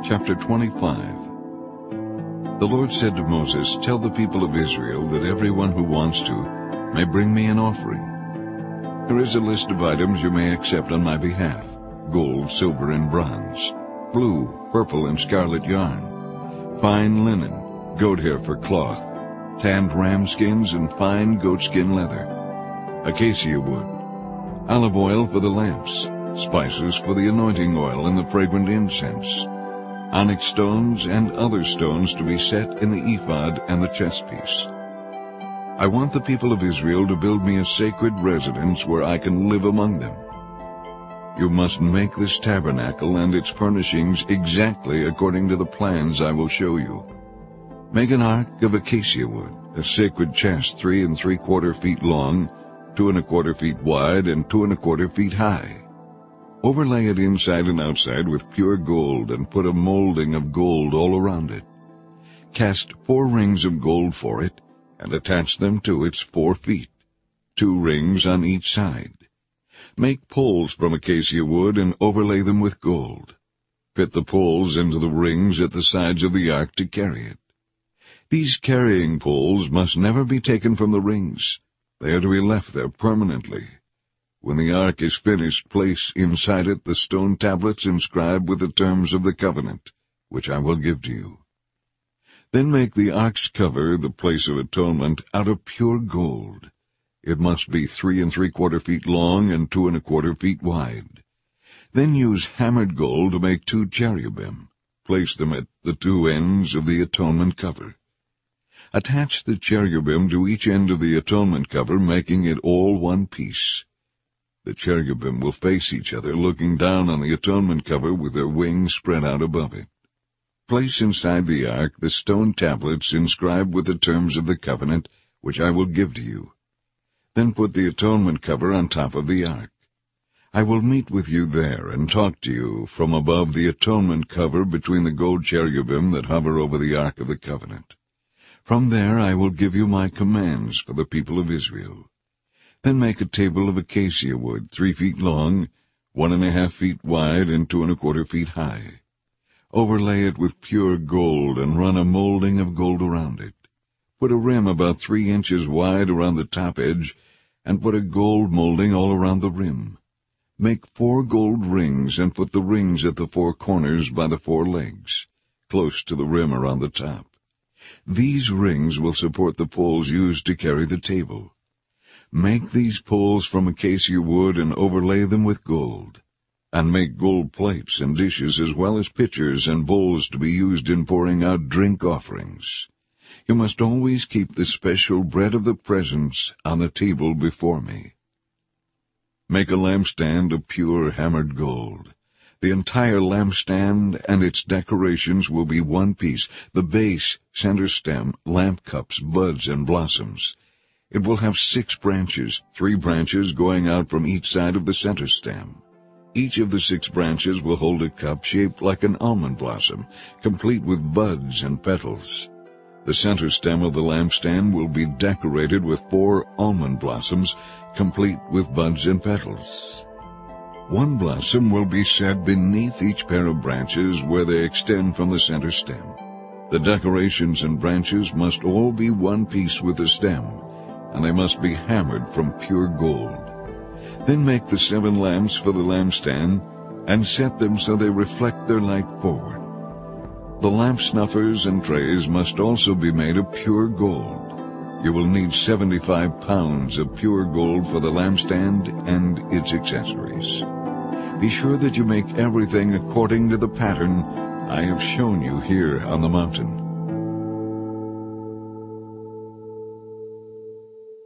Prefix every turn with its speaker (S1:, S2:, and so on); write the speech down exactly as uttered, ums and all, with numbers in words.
S1: Chapter twenty-five. The Lord said to Moses, "Tell the people of Israel that everyone who wants to may bring me an offering. Here is a list of items you may accept on my behalf: gold, silver, and bronze, blue, purple, and scarlet yarn, fine linen, goat hair for cloth, tanned ram skins and fine goatskin leather, acacia wood, olive oil for the lamps, spices for the anointing oil and the fragrant incense, onyx stones and other stones to be set in the ephod and the chestpiece. I want the people of Israel to build me a sacred residence where I can live among them. You must make this tabernacle and its furnishings exactly according to the plans I will show you. Make an ark of acacia wood, a sacred chest three and three-quarter feet long, two and a quarter feet wide, and two and a quarter feet high. Overlay it inside and outside with pure gold and put a molding of gold all around it. Cast four rings of gold for it and attach them to its four feet, two rings on each side. Make poles from acacia wood and overlay them with gold. Fit the poles into the rings at the sides of the ark to carry it. These carrying poles must never be taken from the rings. They are to be left there permanently. When the ark is finished, place inside it the stone tablets inscribed with the terms of the covenant, which I will give to you. Then make the ark's cover, the place of atonement, out of pure gold. It must be three and three-quarter feet long and two and a quarter feet wide. Then use hammered gold to make two cherubim. Place them at the two ends of the atonement cover. Attach the cherubim to each end of the atonement cover, making it all one piece. The cherubim will face each other, looking down on the atonement cover with their wings spread out above it. Place inside the ark the stone tablets inscribed with the terms of the covenant, which I will give to you. Then put the atonement cover on top of the ark. I will meet with you there and talk to you from above the atonement cover between the gold cherubim that hover over the ark of the covenant. From there I will give you my commands for the people of Israel. Then make a table of acacia wood, three feet long, one and a half feet wide, and two and a quarter feet high. Overlay it with pure gold and run a molding of gold around it. Put a rim about three inches wide around the top edge, and put a gold molding all around the rim. Make four gold rings and put the rings at the four corners by the four legs, close to the rim around the top. These rings will support the poles used to carry the table. Make these poles from acacia wood and overlay them with gold, and make gold plates and dishes as well as pitchers and bowls to be used in pouring out drink offerings. You must always keep the special bread of the presence on the table before me. Make a lampstand of pure hammered gold. The entire lampstand and its decorations will be one piece: the base, center stem, lamp cups, buds, and blossoms. It will have six branches, three branches going out from each side of the center stem. Each of the six branches will hold a cup shaped like an almond blossom, complete with buds and petals. The center stem of the lampstand will be decorated with four almond blossoms, complete with buds and petals. One blossom will be set beneath each pair of branches where they extend from the center stem. The decorations and branches must all be one piece with the stem, and they must be hammered from pure gold. Then make the seven lamps for the lampstand, and set them so they reflect their light forward. The lamp snuffers and trays must also be made of pure gold. You will need seventy-five pounds of pure gold for the lampstand and its accessories. Be sure that you make everything according to the pattern I have shown you here on the mountain.